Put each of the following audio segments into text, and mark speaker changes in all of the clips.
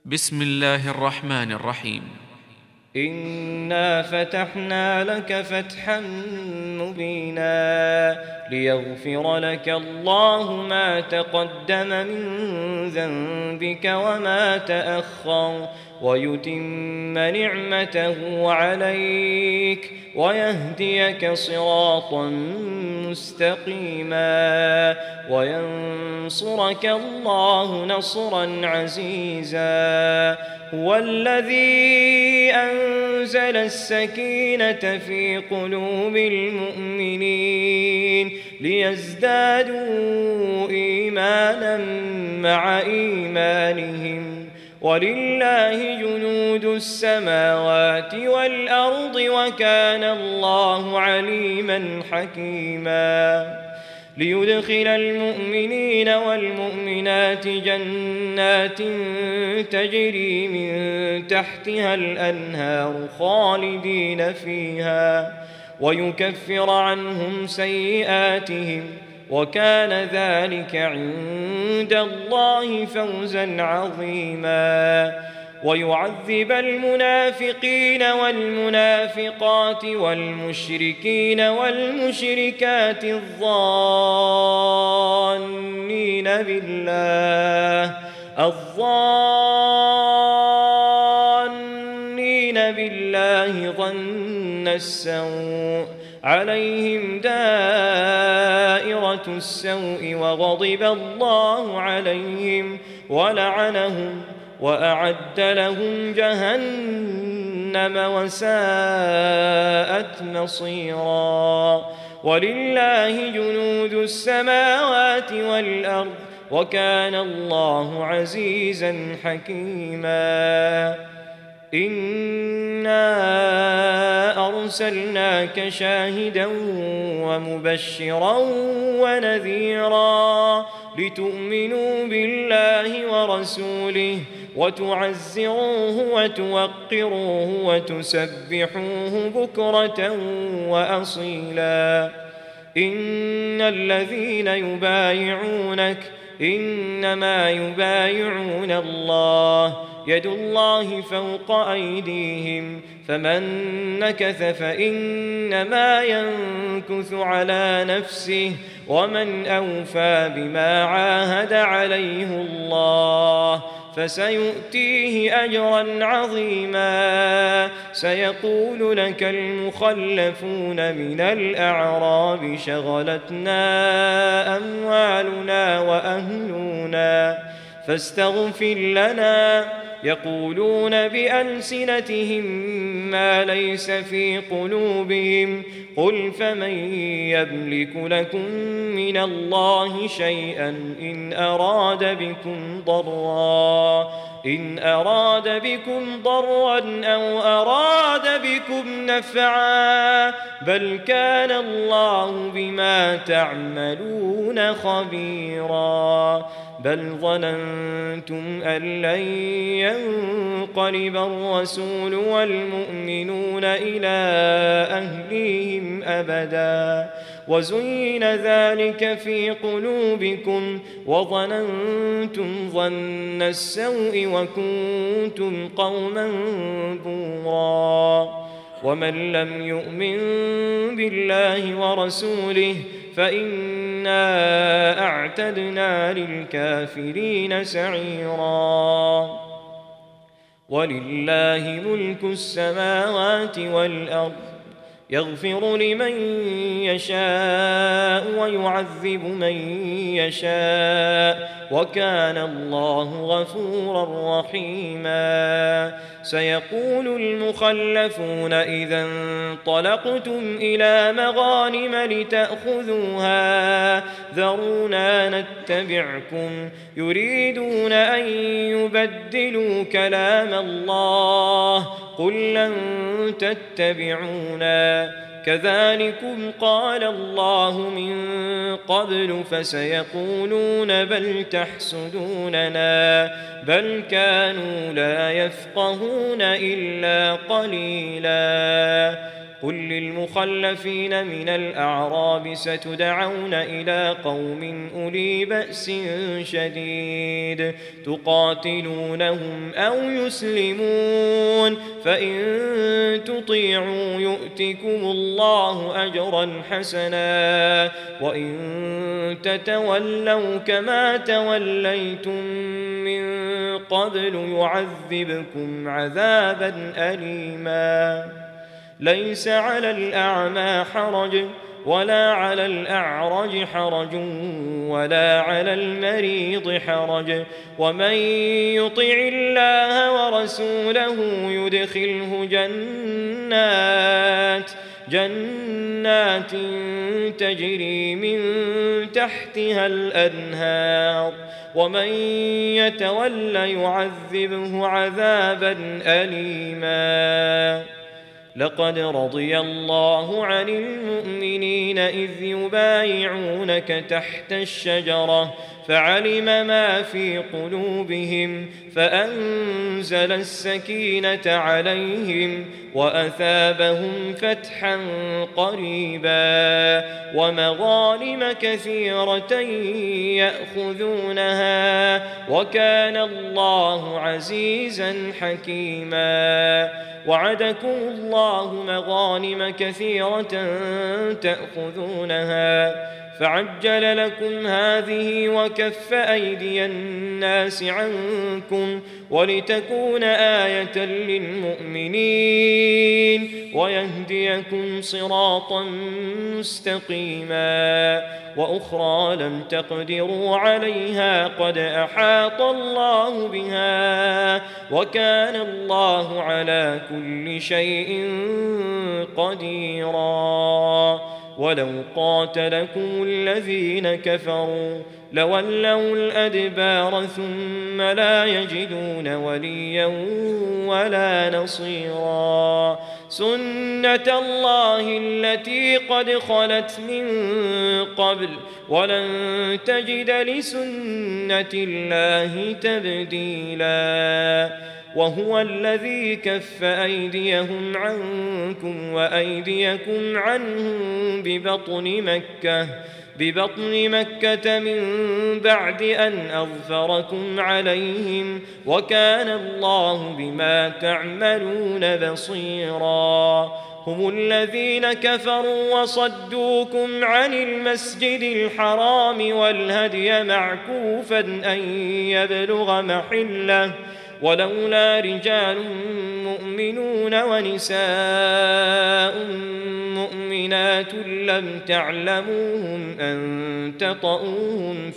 Speaker 1: بسم الله الرحمن الرحيم.
Speaker 2: إنا فتحنا لك فتحا مبينا ليغفر لك الله ما تقدم من ذنبك وما تأخر ويتم نعمته عليك ويهديك صراطا مستقيما وينصرك الله نصرا عزيزا. هو الذي أنزل السكينة في قلوب المؤمنين ليزدادوا إيمانا مع إيمانهم ولله جنود السماوات والأرض وكان الله عليما حكيما. ليدخل المؤمنين والمؤمنات جنات تجري من تحتها الأنهار خالدين فيها ويكفر عنهم سيئاتهم وكان ذلك عند الله فوزا عظيما. ويعذب المنافقين والمنافقات والمشركين والمشركات الظانين بالله ظن السوء عليهم دائرة السوء وغضب الله عليهم ولعنهم وأعد لهم جهنم وساءت مصيرا. ولله جنود السماوات والأرض وكان الله عزيزا حكيما. إنا أرسلناك شاهدا ومبشرا ونذيرا لتؤمنوا بالله ورسوله وتعزروه وتوقروه وتسبحوه بكرة وأصيلا. إن الذين يبايعونك إنما يبايعون الله يد الله فوق أيديهم فمن نكث فإنما ينكث على نفسه ومن أوفى بما عاهد عليه الله فسيؤتيه أجرا عظيما. سيقول لك المخلفون من الأعراب شغلتنا أموالنا وأهلنا فاستغفر لنا يقولون بألسنتهم ما ليس في قلوبهم قل فمن يملك لكم من الله شيئا إن أراد بكم ضرا أو أراد بكم نفعا بل كان الله بما تعملون خبيرا. بل ظننتم أن لن ينقلب الرسول والمؤمنون إلى أهليهم أبدا وزين ذلك في قلوبكم وظننتم ظن السوء وكنتم قوما بورا. ومن لم يؤمن بالله ورسوله فإنا أعتدنا للكافرين سعيرا. ولله ملك السماوات والأرض يغفر لمن يشاء ويعذب من يشاء وكان الله غفورا رحيما. سيقول المخلفون إذا انطلقتم إلى مغانم لتأخذوها ذرونا نتبعكم يريدون أن يبدلوا كلام الله قل لن تتبعونا كذلكم قال الله من قبل فسيقولون بل تحسدوننا بل كانوا لا يفقهون إلا قليلا. قل للمخلفين من الأعراب ستدعون إلى قوم أولي بأس شديد تقاتلونهم أو يسلمون فإن تطيعوا يؤتكم الله أجرا حسنا وإن تتولوا كما توليتم من قبل يعذبكم عذابا أليما ليس على الأعمى حرج ولا على الأعرج حرج ولا على المريض حرج ومن يطع الله ورسوله يدخله جنات تجري من تحتها الأنهار ومن يتول يعذبه عذابا أليما لقد رضي الله عن المؤمنين إذ يبايعونك تحت الشجرة فعلم ما في قلوبهم فأنزل السكينة عليهم وأثابهم فتحا قريبا ومغانم كثيرة يأخذونها وكان الله عزيزا حكيما وعدكم الله مغانم كثيرة تأخذونها فعجل لكم هذه وكف أيدي الناس عنكم ولتكون آية للمؤمنين ويهديكم صراطا مستقيما وأخرى لم تقدروا عليها قد أحاط الله بها وكان الله على كل شيء قديرا ولو قاتلكم الذين كفروا لولوا الأدبار ثم لا يجدون وليا ولا نصيرا سنة الله التي قد خلت من قبل ولن تجد لسنة الله تبديلا وهو الذي كف أيديهم عنكم وأيديكم عنهم ببطن مكة من بعد أن أظفركم عليهم وكان الله بما تعملون بصيرا هم الذين كفروا وصدوكم عن المسجد الحرام والهدي معكوفا أن يبلغ محله ولولا رجال مؤمنون ونساء مؤمنات لم تعلموهم أن تطؤوهم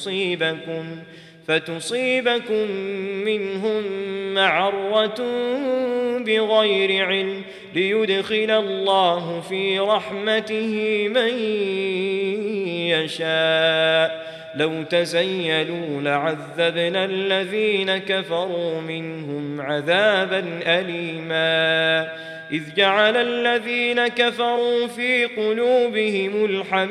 Speaker 2: فتصيبكم منهم معرة بغير علم ليدخل الله في رحمته من يشاء لو تزيلوا لعذبنا الذين كفروا منهم عذابا أليما إذ جعل الذين كفروا في قلوبهم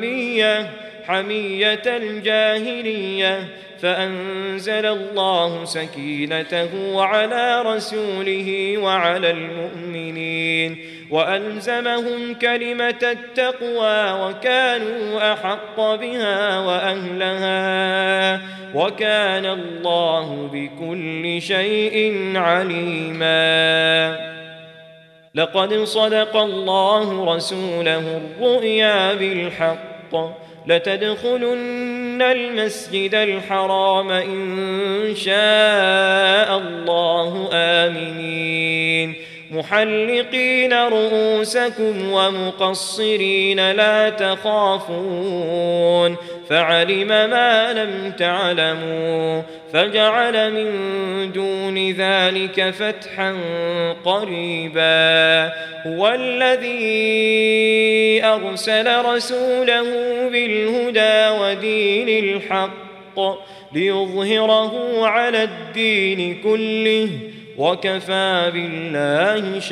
Speaker 2: حمية الجاهلية فأنزل الله سكينته على رسوله وعلى المؤمنين وألزمهم كلمة التقوى وكانوا أحق بها وأهلها وكان الله بكل شيء عليما لقد صدق الله رسوله الرؤيا بالحق لتدخلن المسجد الحرام إن شاء الله آمنين محلقين رؤوسكم ومقصرين لا تخافون فعلم ما لم تعلموا فجعل من دون ذلك فتحا قريبا هو الذي أرسل رسوله بالهدى ودين الحق ليظهره على الدين كله وكفى بالله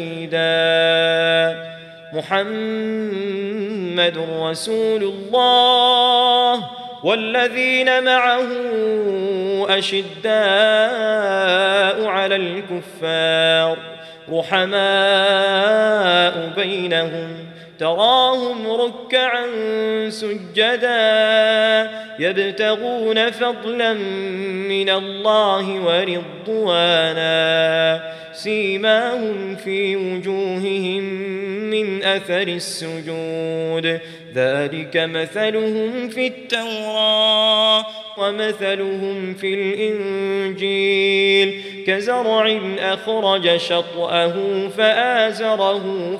Speaker 2: شهيدا محمد رسول الله والذين معه أشداء على على الكفار رحماء بينهم تراهم ركعا سجدا يبتغون فضلا من الله ورضوانا سيماهم في وجوههم من أثر السجود ذلك مثلهم في التوراة ومثلهم في الإنجيل كزرع أخرج شطأه فآزره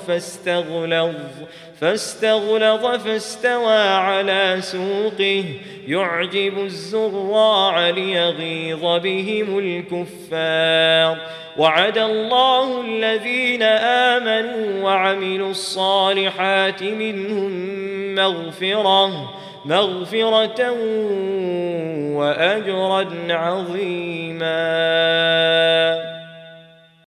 Speaker 2: فاستغلظ فاستوى على سوقه يعجب الزراع ليغيظ بهم الكفار وعد الله الذين آمنوا وعملوا الصالحات منهم مغفرة وأجرا عظيما.